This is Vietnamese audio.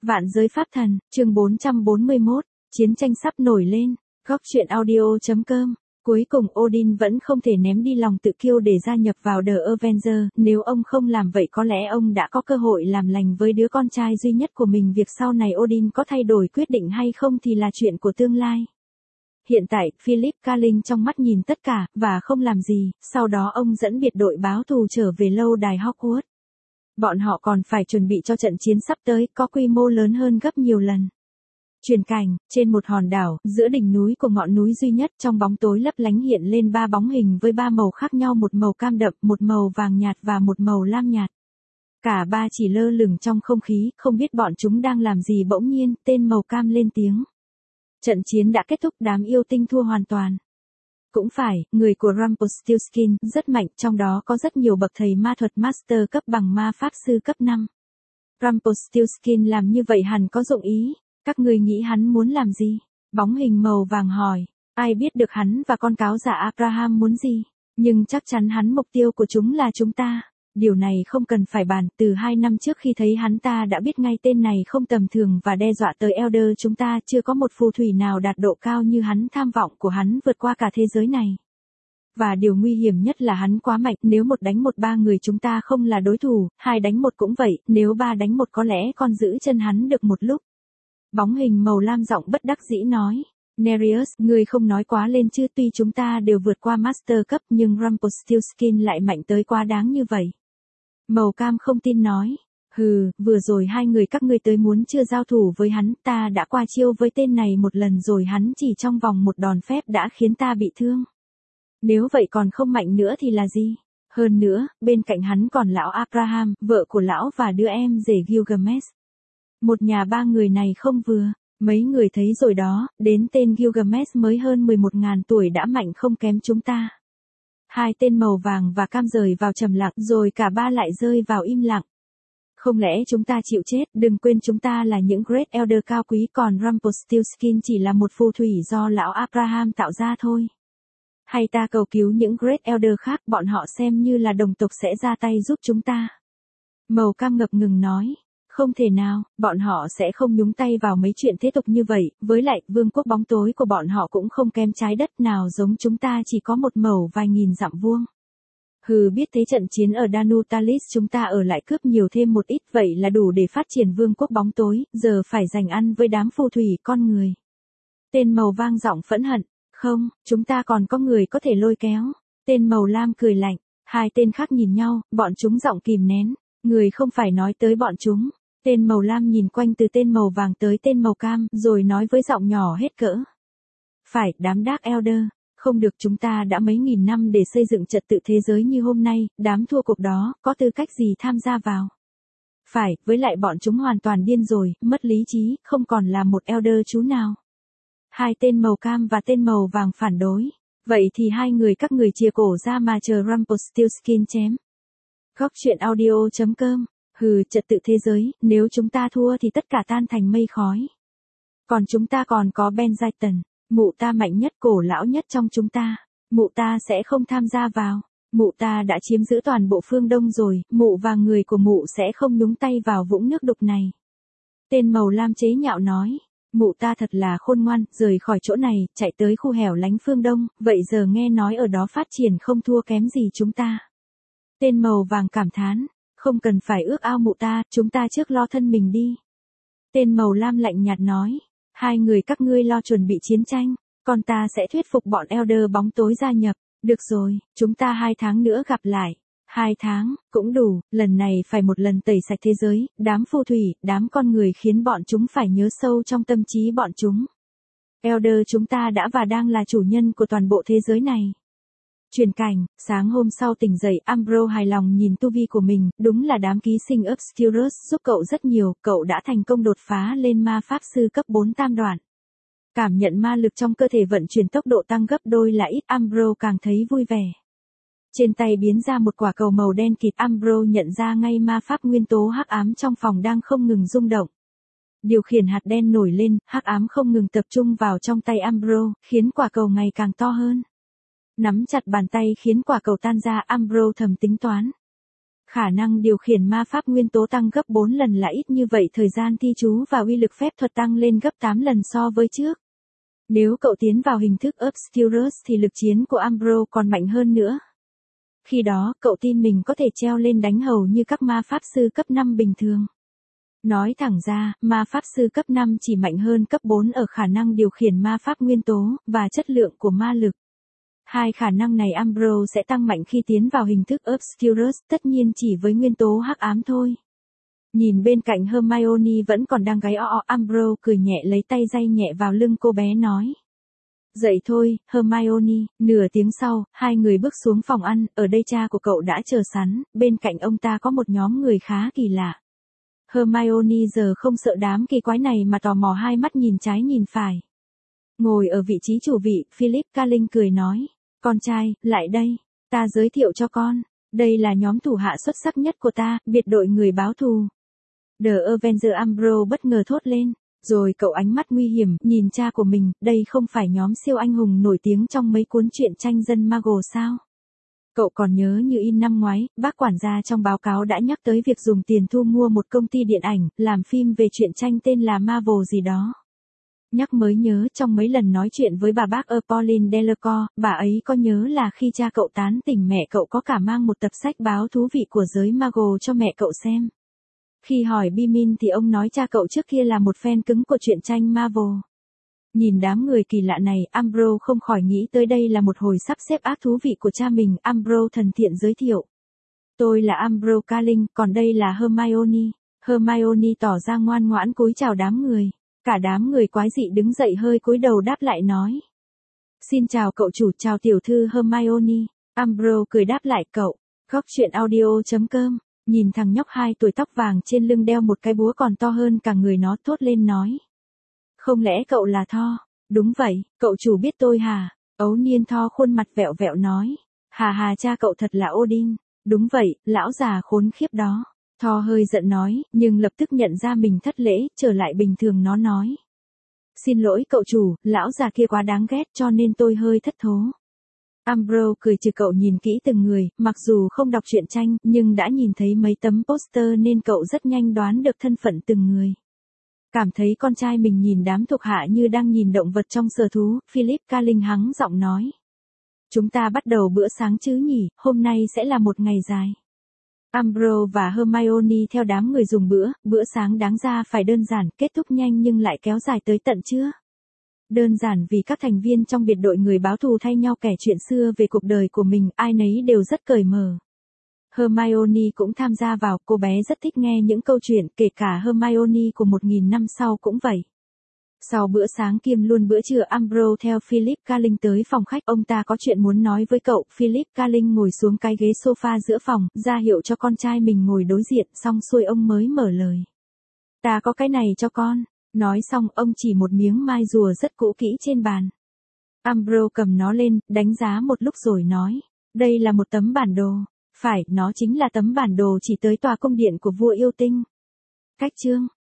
Vạn giới pháp thần, chương 441, chiến tranh sắp nổi lên, góc truyện audio.com. Cuối cùng Odin vẫn không thể ném đi lòng tự kiêu để gia nhập vào The Avengers, nếu ông không làm vậy có lẽ ông đã có cơ hội làm lành với đứa con trai duy nhất của mình. Việc sau này Odin có thay đổi quyết định hay không thì là chuyện của tương lai. Hiện tại, Philip Carling trong mắt nhìn tất cả, và không làm gì, sau đó ông dẫn biệt đội báo thù trở về lâu đài Hogwarts. Bọn họ còn phải chuẩn bị cho trận chiến sắp tới, có quy mô lớn hơn gấp nhiều lần. Truyền cảnh, trên một hòn đảo, giữa đỉnh núi của ngọn núi duy nhất, trong bóng tối lấp lánh hiện lên ba bóng hình với ba màu khác nhau, một màu cam đậm, một màu vàng nhạt và một màu lam nhạt. Cả ba chỉ lơ lửng trong không khí, không biết bọn chúng đang làm gì. Bỗng nhiên, tên màu cam lên tiếng. Trận chiến đã kết thúc, đám yêu tinh thua hoàn toàn. Cũng phải, người của Rumpelstiltskin rất mạnh, trong đó có rất nhiều bậc thầy ma thuật master cấp bằng ma pháp sư cấp 5. Rumpelstiltskin làm như vậy hẳn có dụng ý. Các người nghĩ hắn muốn làm gì? Bóng hình màu vàng hỏi. Ai biết được hắn và con cáo giả Abraham muốn gì? Nhưng chắc chắn hắn mục tiêu của chúng là chúng ta. Điều này không cần phải bàn, từ 2 năm trước khi thấy hắn ta đã biết ngay tên này không tầm thường và đe dọa tới Elder chúng ta. Chưa có một phù thủy nào đạt độ cao như hắn, tham vọng của hắn vượt qua cả thế giới này. Và điều nguy hiểm nhất là hắn quá mạnh, nếu 1 đánh 1 3 người chúng ta không là đối thủ, 2 đánh 1 cũng vậy, nếu 3 đánh 1 có lẽ còn giữ chân hắn được một lúc. Bóng hình màu lam giọng bất đắc dĩ nói. Nereus, ngươi không nói quá lên chứ, tuy chúng ta đều vượt qua master cấp nhưng Rumpelstiltskin lại mạnh tới quá đáng như vậy. Màu cam không tin nói. Hừ, vừa rồi 2 người các ngươi tới muốn chưa giao thủ với hắn, ta đã qua chiêu với tên này 1 lần rồi, hắn chỉ trong vòng 1 đòn phép đã khiến ta bị thương. Nếu vậy còn không mạnh nữa thì là gì? Hơn nữa, bên cạnh hắn còn lão Abraham, vợ của lão và đứa em rể Gilgamesh. Một nhà 3 người này không vừa, mấy người thấy rồi đó, đến tên Gilgamesh mới hơn 11.000 tuổi đã mạnh không kém chúng ta. 2 tên màu vàng và cam rời vào trầm lặng rồi cả ba lại rơi vào im lặng. Không lẽ chúng ta chịu chết? Đừng quên chúng ta là những Great Elder cao quý, còn Rumpelstiltskin chỉ là một phù thủy do lão Abraham tạo ra thôi. Hay ta cầu cứu những Great Elder khác, bọn họ xem như là đồng tộc sẽ ra tay giúp chúng ta. Màu cam ngập ngừng nói. Không thể nào, bọn họ sẽ không nhúng tay vào mấy chuyện thế tục như vậy, với lại, vương quốc bóng tối của bọn họ cũng không kém trái đất nào giống chúng ta, chỉ có một mẩu vài nghìn dặm vuông. Hừ, biết thế trận chiến ở Danutalis chúng ta ở lại cướp nhiều thêm một ít, vậy là đủ để phát triển vương quốc bóng tối, giờ phải giành ăn với đám phù thủy con người. Tên màu vang giọng phẫn hận, không, chúng ta còn có người có thể lôi kéo. Tên màu lam cười lạnh, 2 tên khác nhìn nhau, bọn chúng giọng kìm nén, người không phải nói tới bọn chúng. Tên màu lam nhìn quanh từ tên màu vàng tới tên màu cam, rồi nói với giọng nhỏ hết cỡ. Phải, đám Dark Elder, không được, chúng ta đã mấy nghìn năm để xây dựng trật tự thế giới như hôm nay, đám thua cuộc đó, có tư cách gì tham gia vào. Phải, với lại bọn chúng hoàn toàn điên rồi, mất lý trí, không còn là một Elder chú nào. 2 tên màu cam và tên màu vàng phản đối. Vậy thì 2 người các người chìa cổ ra mà chờ Rumpelstiltskin chém. Góc truyện audio.com. Hừ, trật tự thế giới, nếu chúng ta thua thì tất cả tan thành mây khói. Còn chúng ta còn có Benjamin, mụ ta mạnh nhất, cổ lão nhất trong chúng ta. Mụ ta sẽ không tham gia vào. Mụ ta đã chiếm giữ toàn bộ phương Đông rồi, mụ và người của mụ sẽ không nhúng tay vào vũng nước đục này. Tên màu lam chế nhạo nói. Mụ ta thật là khôn ngoan, rời khỏi chỗ này, chạy tới khu hẻo lánh phương Đông, vậy giờ nghe nói ở đó phát triển không thua kém gì chúng ta. Tên màu vàng cảm thán. Không cần phải ước ao mụ ta, chúng ta trước lo thân mình đi. Tên màu lam lạnh nhạt nói. 2 người các ngươi lo chuẩn bị chiến tranh, còn ta sẽ thuyết phục bọn Elder bóng tối gia nhập. Được rồi, chúng ta 2 tháng nữa gặp lại. 2 tháng, cũng đủ, lần này phải một lần tẩy sạch thế giới, đám phù thủy, đám con người khiến bọn chúng phải nhớ sâu trong tâm trí bọn chúng. Elder chúng ta đã và đang là chủ nhân của toàn bộ thế giới này. Truyền cảnh, sáng hôm sau tỉnh dậy, Umbro hài lòng nhìn tu vi của mình, đúng là đám ký sinh Obscurus giúp cậu rất nhiều, cậu đã thành công đột phá lên ma pháp sư cấp 4 tam đoạn. Cảm nhận ma lực trong cơ thể vận chuyển tốc độ tăng gấp đôi là ít, Umbro càng thấy vui vẻ. Trên tay biến ra một quả cầu màu đen kịt, Umbro nhận ra ngay ma pháp nguyên tố hắc ám trong phòng đang không ngừng rung động. Điều khiển hạt đen nổi lên, hắc ám không ngừng tập trung vào trong tay Umbro, khiến quả cầu ngày càng to hơn. Nắm chặt bàn tay khiến quả cầu tan ra, Umbro thầm tính toán. Khả năng điều khiển ma pháp nguyên tố tăng gấp 4 lần là ít như vậy, thời gian thi chú và uy lực phép thuật tăng lên gấp 8 lần so với trước. Nếu cậu tiến vào hình thức Obscurus thì lực chiến của Umbro còn mạnh hơn nữa. Khi đó, cậu tin mình có thể treo lên đánh hầu như các ma pháp sư cấp 5 bình thường. Nói thẳng ra, ma pháp sư cấp 5 chỉ mạnh hơn cấp 4 ở khả năng điều khiển ma pháp nguyên tố, và chất lượng của ma lực. Hai khả năng này Umbro sẽ tăng mạnh khi tiến vào hình thức Obscurus, tất nhiên chỉ với nguyên tố hắc ám thôi. Nhìn bên cạnh Hermione vẫn còn đang gáy Umbro cười nhẹ lấy tay day nhẹ vào lưng cô bé nói. Dậy thôi, Hermione. Nửa tiếng sau, hai người bước xuống phòng ăn, ở đây cha của cậu đã chờ sẵn, bên cạnh ông ta có một nhóm người khá kỳ lạ. Hermione giờ không sợ đám kỳ quái này mà tò mò hai mắt nhìn trái nhìn phải. Ngồi ở vị trí chủ vị, Philip Carling cười nói. Con trai, lại đây. Ta giới thiệu cho con. Đây là nhóm thủ hạ xuất sắc nhất của ta, biệt đội người báo thù. The Avenger Umbro bất ngờ thốt lên. Rồi cậu ánh mắt nguy hiểm, nhìn cha của mình, đây không phải nhóm siêu anh hùng nổi tiếng trong mấy cuốn truyện tranh dân Marvel sao? Cậu còn nhớ như in năm ngoái, bác quản gia trong báo cáo đã nhắc tới việc dùng tiền thu mua một công ty điện ảnh, làm phim về truyện tranh tên là Marvel gì đó. Nhắc mới nhớ trong mấy lần nói chuyện với bà bác Pauline Delacour, bà ấy có nhớ là khi cha cậu tán tỉnh mẹ cậu có cả mang một tập sách báo thú vị của giới Marvel cho mẹ cậu xem. Khi hỏi Bimin thì ông nói cha cậu trước kia là một fan cứng của truyện tranh Marvel. Nhìn đám người kỳ lạ này, Umbro không khỏi nghĩ tới đây là một hồi sắp xếp ác thú vị của cha mình. Umbro thần thiện giới thiệu. Tôi là Umbro Carling, còn đây là Hermione. Hermione tỏ ra ngoan ngoãn cúi chào đám người. Cả đám người quái dị đứng dậy hơi cúi đầu đáp lại nói. Xin chào cậu chủ, chào tiểu thư Hermione. Umbro cười đáp lại cậu. Góc chuyện audio.com. Nhìn thằng nhóc 2 tuổi tóc vàng trên lưng đeo một cái búa còn to hơn cả người nó thốt lên nói. Không lẽ cậu là Thor? Đúng vậy, cậu chủ biết tôi hả? Ấu niên Thor khuôn mặt vẹo vẹo nói. Hà hà cha cậu thật là Odin. Đúng vậy, lão già khốn khiếp đó. Thor hơi giận nói, nhưng lập tức nhận ra mình thất lễ, trở lại bình thường nó nói. Xin lỗi cậu chủ, lão già kia quá đáng ghét cho nên tôi hơi thất thố. Umbro cười trừ cậu nhìn kỹ từng người, mặc dù không đọc truyện tranh, nhưng đã nhìn thấy mấy tấm poster nên cậu rất nhanh đoán được thân phận từng người. Cảm thấy con trai mình nhìn đám thuộc hạ như đang nhìn động vật trong sở thú, Philip Carling hắng giọng nói. Chúng ta bắt đầu bữa sáng chứ nhỉ, hôm nay sẽ là một ngày dài. Umbro và Hermione theo đám người dùng bữa sáng đáng ra phải đơn giản, kết thúc nhanh nhưng lại kéo dài tới tận trưa. Đơn giản vì các thành viên trong biệt đội người báo thù thay nhau kể chuyện xưa về cuộc đời của mình, ai nấy đều rất cởi mở. Hermione cũng tham gia vào, cô bé rất thích nghe những câu chuyện, kể cả Hermione của 1000 năm sau cũng vậy. Sau bữa sáng kiêm luôn bữa trưa, Umbro theo Philip Carling tới phòng khách, ông ta có chuyện muốn nói với cậu. Philip Carling ngồi xuống cái ghế sofa giữa phòng, ra hiệu cho con trai mình ngồi đối diện, xong xuôi ông mới mở lời. Ta có cái này cho con. Nói xong ông chỉ một miếng mai rùa rất cũ kỹ trên bàn. Umbro cầm nó lên, đánh giá một lúc rồi nói. Đây là một tấm bản đồ. Phải, nó chính là tấm bản đồ chỉ tới tòa cung điện của vua yêu tinh. Cách chương.